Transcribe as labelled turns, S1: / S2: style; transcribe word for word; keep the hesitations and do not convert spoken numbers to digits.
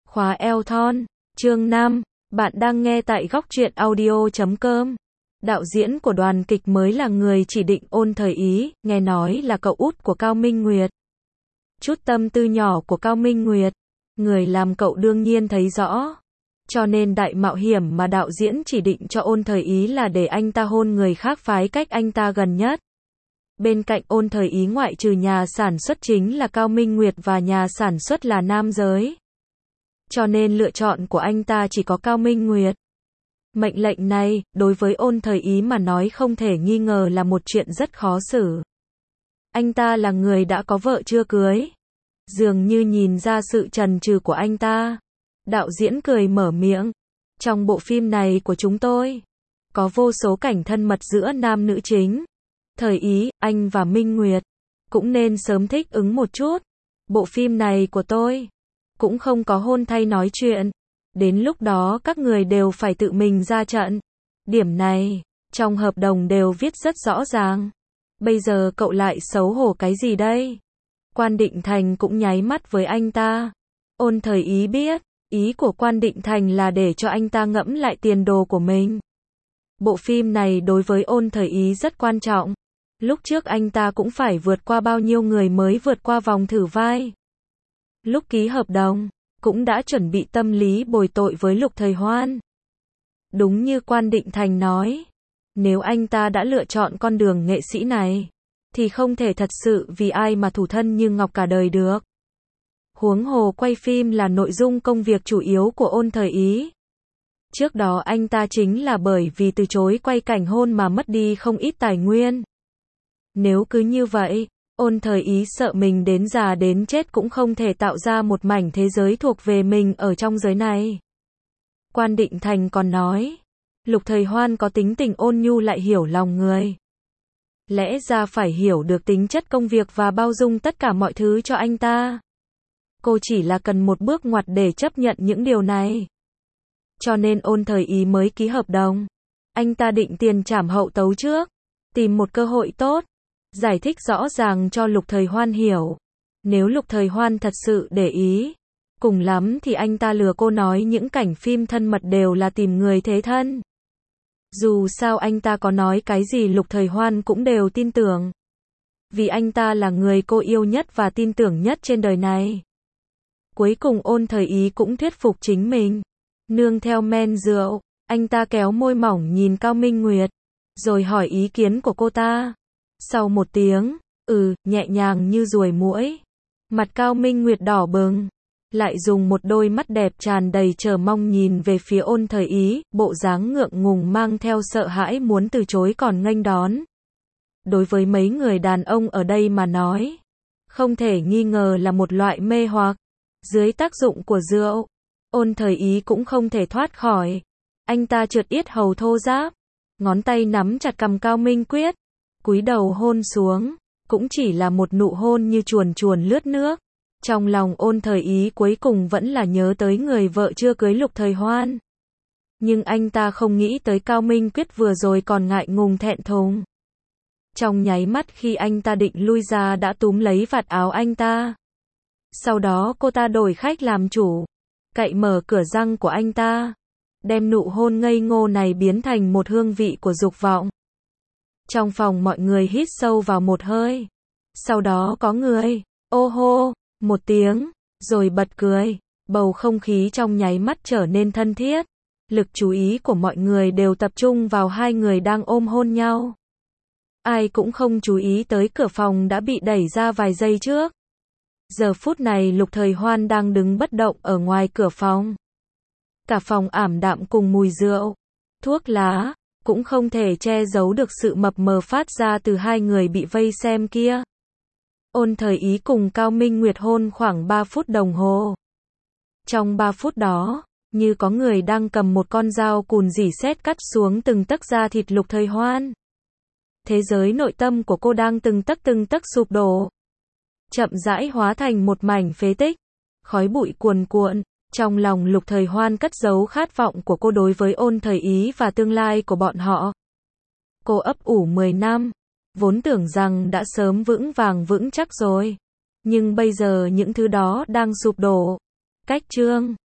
S1: Khóa eo thon, chương năm, bạn đang nghe tại góc truyện audio chấm com. Đạo diễn của đoàn kịch mới là người chỉ định Ôn Thời Ý, nghe nói là cậu út của Cao Minh Nguyệt. Chút tâm tư nhỏ của Cao Minh Nguyệt, người làm cậu đương nhiên thấy rõ. Cho nên đại mạo hiểm mà đạo diễn chỉ định cho Ôn Thời Ý là để anh ta hôn người khác phái cách anh ta gần nhất. Bên cạnh Ôn Thời Ý ngoại trừ nhà sản xuất chính là Cao Minh Nguyệt và nhà sản xuất là nam giới. Cho nên lựa chọn của anh ta chỉ có Cao Minh Nguyệt. Mệnh lệnh này, đối với Ôn Thời Ý mà nói không thể nghi ngờ là một chuyện rất khó xử. Anh ta là người đã có vợ chưa cưới. Dường như nhìn ra sự chần chừ của anh ta. Đạo diễn cười mở miệng. Trong bộ phim này của chúng tôi, có vô số cảnh thân mật giữa nam nữ chính. Thời Ý, anh và Minh Nguyệt cũng nên sớm thích ứng một chút. Bộ phim này của tôi cũng không có hôn thay nói chuyện. Đến lúc đó các người đều phải tự mình ra trận. Điểm này, trong hợp đồng đều viết rất rõ ràng. Bây giờ cậu lại xấu hổ cái gì đây? Quan Định Thành cũng nháy mắt với anh ta. Ôn Thời Ý biết, ý của Quan Định Thành là để cho anh ta ngẫm lại tiền đồ của mình. Bộ phim này đối với Ôn Thời Ý rất quan trọng. Lúc trước anh ta cũng phải vượt qua bao nhiêu người mới vượt qua vòng thử vai. Lúc ký hợp đồng, cũng đã chuẩn bị tâm lý bồi tội với Lục Thời Hoan. Đúng như Quan Định Thành nói, nếu anh ta đã lựa chọn con đường nghệ sĩ này, thì không thể thật sự vì ai mà thủ thân như ngọc cả đời được. Huống hồ quay phim là nội dung công việc chủ yếu của Ôn Thời Ý. Trước đó anh ta chính là bởi vì từ chối quay cảnh hôn mà mất đi không ít tài nguyên. Nếu cứ như vậy, Ôn Thời Ý sợ mình đến già đến chết cũng không thể tạo ra một mảnh thế giới thuộc về mình ở trong giới này. Quan Định Thành còn nói, Lục Thời Hoan có tính tình ôn nhu lại hiểu lòng người. Lẽ ra phải hiểu được tính chất công việc và bao dung tất cả mọi thứ cho anh ta. Cô chỉ là cần một bước ngoặt để chấp nhận những điều này. Cho nên Ôn Thời Ý mới ký hợp đồng. Anh ta định tiền trảm hậu tấu trước, tìm một cơ hội tốt, giải thích rõ ràng cho Lục Thời Hoan hiểu. Nếu Lục Thời Hoan thật sự để ý, cùng lắm thì anh ta lừa cô nói những cảnh phim thân mật đều là tìm người thế thân. Dù sao anh ta có nói cái gì Lục Thời Hoan cũng đều tin tưởng. Vì anh ta là người cô yêu nhất và tin tưởng nhất trên đời này. Cuối cùng Ôn Thời Ý cũng thuyết phục chính mình. Nương theo men rượu, anh ta kéo môi mỏng nhìn Cao Minh Nguyệt, rồi hỏi ý kiến của cô ta. Sau một tiếng, ừ, nhẹ nhàng như ruồi muỗi, mặt Cao Minh Nguyệt đỏ bừng, lại dùng một đôi mắt đẹp tràn đầy chờ mong nhìn về phía Ôn Thời Ý, bộ dáng ngượng ngùng mang theo sợ hãi muốn từ chối còn nghênh đón. Đối với mấy người đàn ông ở đây mà nói, không thể nghi ngờ là một loại mê hoặc. Dưới tác dụng của rượu, Ôn Thời Ý cũng không thể thoát khỏi. Anh ta trượt yết hầu thô ráp, ngón tay nắm chặt cằm Cao Minh Quyết, cúi đầu hôn xuống, cũng chỉ là một nụ hôn như chuồn chuồn lướt nước. Trong lòng Ôn Thời Ý cuối cùng vẫn là nhớ tới người vợ chưa cưới Lục Thời Hoan. Nhưng anh ta không nghĩ tới Cao Minh Quyết vừa rồi còn ngại ngùng thẹn thùng. Trong nháy mắt khi anh ta định lui ra đã túm lấy vạt áo anh ta. Sau đó cô ta đổi khách làm chủ, cậy mở cửa răng của anh ta, đem nụ hôn ngây ngô này biến thành một hương vị của dục vọng. Trong phòng mọi người hít sâu vào một hơi. Sau đó có người, ô hô, một tiếng, rồi bật cười. Bầu không khí trong nháy mắt trở nên thân thiết. Lực chú ý của mọi người đều tập trung vào hai người đang ôm hôn nhau. Ai cũng không chú ý tới cửa phòng đã bị đẩy ra vài giây trước. Giờ phút này Lục Thời Hoan đang đứng bất động ở ngoài cửa phòng. Cả phòng ảm đạm cùng mùi rượu, thuốc lá, cũng không thể che giấu được sự mập mờ phát ra từ hai người bị vây xem kia. Ôn Thời Ý cùng Cao Minh Nguyệt hôn khoảng ba phút đồng hồ. Trong ba phút đó, như có người đang cầm một con dao cùn rỉ sét cắt xuống từng tấc da thịt Lục Thời Hoan. Thế giới nội tâm của cô đang từng tấc từng tấc sụp đổ, chậm rãi hóa thành một mảnh phế tích. Khói bụi cuồn cuộn, trong lòng Lục Thời Hoan cất giấu khát vọng của cô đối với Ôn Thời Ý và tương lai của bọn họ. Cô ấp ủ mười năm, vốn tưởng rằng đã sớm vững vàng vững chắc rồi. Nhưng bây giờ những thứ đó đang sụp đổ. Cách chương